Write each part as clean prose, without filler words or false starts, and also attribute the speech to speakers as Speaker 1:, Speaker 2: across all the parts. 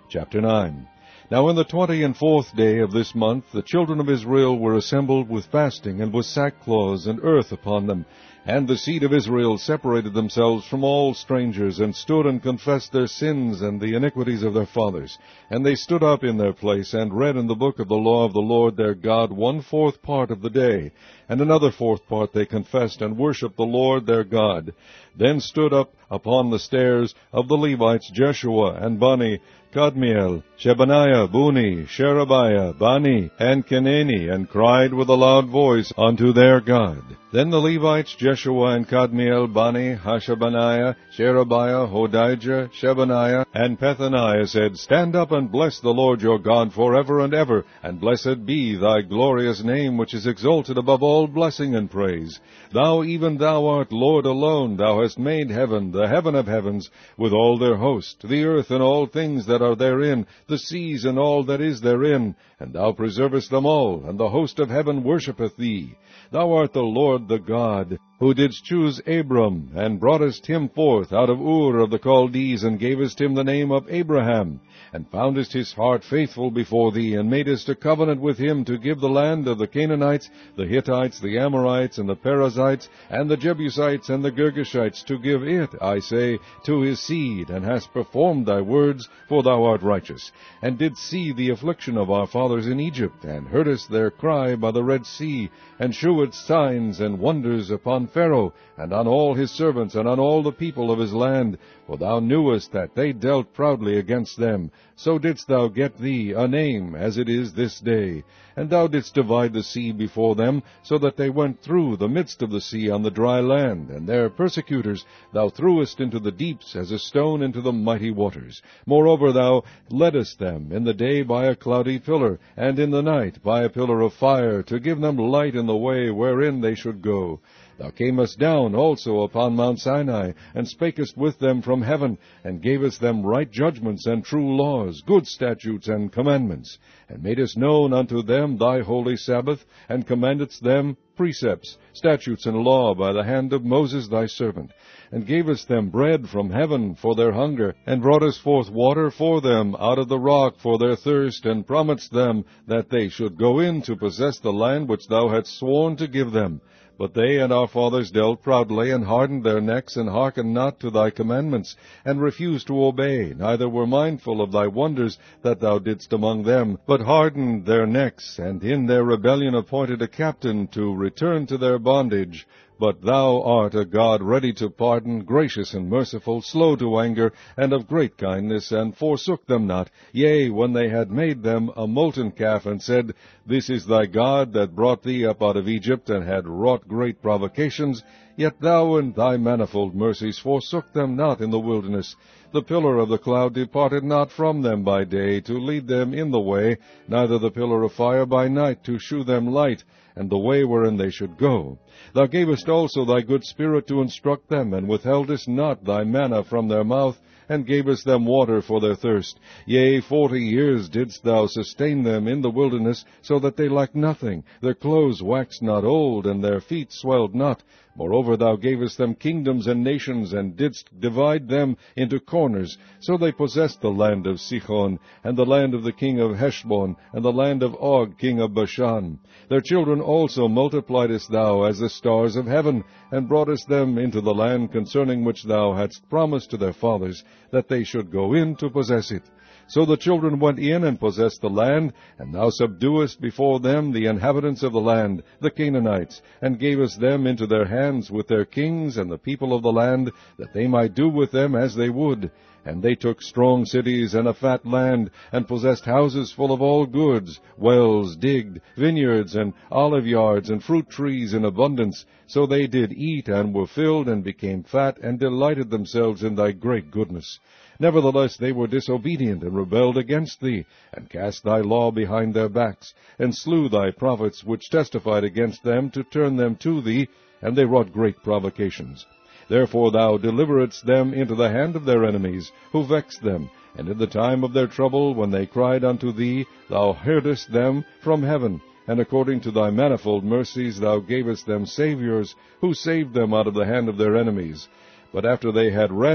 Speaker 1: Chapter 9. Now in the 24th day of this month the children of Israel were assembled with fasting, and with sackcloths and earth upon them. And the seed of Israel separated themselves from all strangers, and stood and confessed their sins and the iniquities of their fathers. And they stood up in their place, and read in the book of the law of the Lord their God 1/4 part of the day. And another 4th part they confessed, and worshipped the Lord their God. Then stood up upon the stairs of the Levites Jeshua and Bani, Kadmiel, Shebaniah, Buni, Sherebiah, Bani, and Kenani, and cried with a loud voice unto their God. Then the Levites Jeshua and Kadmiel, Bani, Hashabaniah, Sherebiah, Hodijah, Shebaniah, and Pethaniah said, Stand up and bless the Lord your God forever and ever, and blessed be thy glorious name, which is exalted above all blessing and praise. Thou, even thou art Lord alone. Thou hast made heaven, the heaven of heavens, with all their host, the earth and all things that are therein, the seas and all that is therein, and thou preservest them all, and the host of heaven worshippeth thee. Thou art the Lord the God, who didst choose Abram, and broughtest him forth out of Ur of the Chaldees, and gavest him the name of Abraham, and foundest his heart faithful before thee, and madest a covenant with him to give the land of the Canaanites, the Hittites, the Amorites, and the Perizzites, and the Jebusites, and the Girgashites, to give it, I say, to his seed, and hast performed thy words, for thou art righteous, and didst see the affliction of our fathers in Egypt, and heardest their cry by the Red Sea, and shewedst signs and wonders upon Pharaoh, and on all his servants, and on all the people of his land, for thou knewest that they dealt proudly against them. So didst thou get thee a name, as it is this day. And thou didst divide the sea before them, so that they went through the midst of the sea on the dry land, and their persecutors thou threwest into the deeps as a stone into the mighty waters. Moreover thou leddest them in the day by a cloudy pillar, and in the night by a pillar of fire, to give them light in the way wherein they should go. Thou camest down also upon Mount Sinai, and spakest with them from heaven, and gavest them right judgments and true laws, good statutes and commandments, and madest known unto them thy holy Sabbath, and commandedst them precepts, statutes, and law by the hand of Moses thy servant, and gavest them bread from heaven for their hunger, and broughtest forth water for them out of the rock for their thirst, and promised them that they should go in to possess the land which thou hadst sworn to give them. But they and our fathers dealt proudly, and hardened their necks, and hearkened not to thy commandments, and refused to obey, neither were mindful of thy wonders that thou didst among them, but hardened their necks, and in their rebellion appointed a captain to return to their bondage. But thou art a God ready to pardon, gracious and merciful, slow to anger, and of great kindness, and forsook them not. Yea, when they had made them a molten calf, and said, This is thy God that brought thee up out of Egypt, and had wrought great provocations, yet thou in thy manifold mercies forsook them not in the wilderness. The pillar of the cloud departed not from them by day, to lead them in the way, neither the pillar of fire by night, to shew them light, and the way wherein they should go. Thou gavest also thy good Spirit to instruct them, and withheldest not thy manna from their mouth, and gavest them water for their thirst. Yea, 40 years didst thou sustain them in the wilderness, so that they lacked nothing. Their clothes waxed not old, and their feet swelled not. Moreover, thou gavest them kingdoms and nations, and didst divide them into corners. So they possessed the land of Sihon, and the land of the king of Heshbon, and the land of Og king of Bashan. Their children also multipliedst thou as the stars of heaven, and broughtest them into the land concerning which thou hadst promised to their fathers, that they should go in to possess it. So the children went in and possessed the land, and thou subduest before them the inhabitants of the land, the Canaanites, and gavest them into their hands with their kings and the people of the land, that they might do with them as they would. And they took strong cities and a fat land, and possessed houses full of all goods, wells digged, vineyards, and olive yards, and fruit trees in abundance. So they did eat, and were filled, and became fat, and delighted themselves in thy great goodness. Nevertheless they were disobedient, and rebelled against thee, and cast thy law behind their backs, and slew thy prophets which testified against them, to turn them to thee, and they wrought great provocations. Therefore thou deliveredst them into the hand of their enemies, who vexed them, and in the time of their trouble, when they cried unto thee, thou heardest them from heaven, and according to thy manifold mercies thou gavest them saviors, who saved them out of the hand of their enemies. But after they had rest,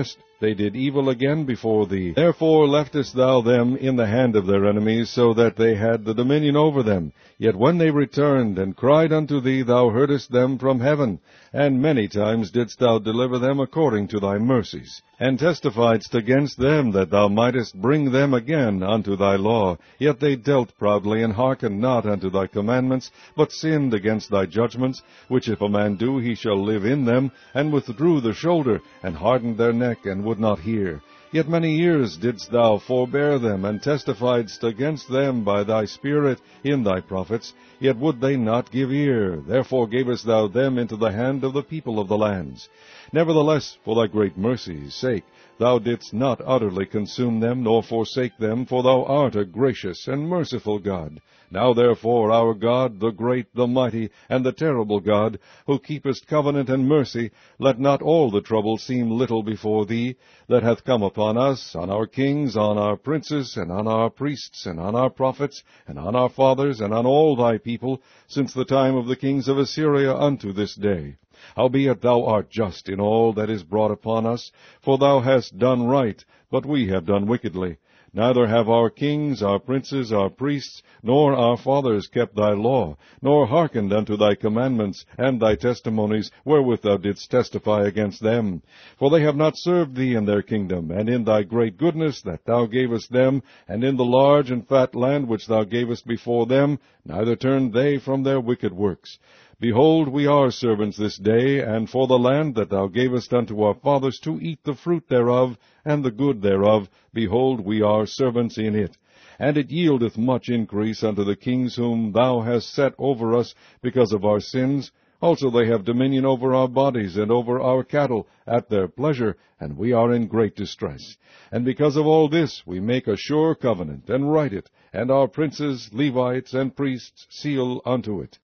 Speaker 1: they did evil again before thee. Therefore leftest thou them in the hand of their enemies, so that they had the dominion over them. Yet when they returned and cried unto thee, thou heardest them from heaven, and many times didst thou deliver them according to thy mercies, and testifiedst against them that thou mightest bring them again unto thy law. Yet they dealt proudly, and hearkened not unto thy commandments, but sinned against thy judgments, which if a man do, he shall live in them, and withdrew the shoulder, and hardened their neck, and would not hear. Yet many years didst thou forbear them, and testifiedst against them by thy Spirit in thy prophets, yet would they not give ear. Therefore gavest thou them into the hand of the people of the lands. Nevertheless, for thy great mercy's sake, thou didst not utterly consume them, nor forsake them, for thou art a gracious and merciful God. Now therefore, our God, the great, the mighty, and the terrible God, who keepest covenant and mercy, let not all the trouble seem little before thee, that hath come upon us, on our kings, on our princes, and on our priests, and on our prophets, and on our fathers, and on all thy people, since the time of the kings of Assyria unto this day. Howbeit thou art just in all that is brought upon us, for thou hast done right, but we have done wickedly. Neither have our kings, our princes, our priests, nor our fathers kept thy law, nor hearkened unto thy commandments and thy testimonies, wherewith thou didst testify against them. For they have not served thee in their kingdom, and in thy great goodness that thou gavest them, and in the large and fat land which thou gavest before them, neither turned they from their wicked works. Behold, we are servants this day, and for the land that thou gavest unto our fathers to eat the fruit thereof, and the good thereof, behold, we are servants in it. And it yieldeth much increase unto the kings whom thou hast set over us because of our sins. Also they have dominion over our bodies and over our cattle at their pleasure, and we are in great distress. And because of all this we make a sure covenant, and write it, and our princes, Levites, and priests seal unto it.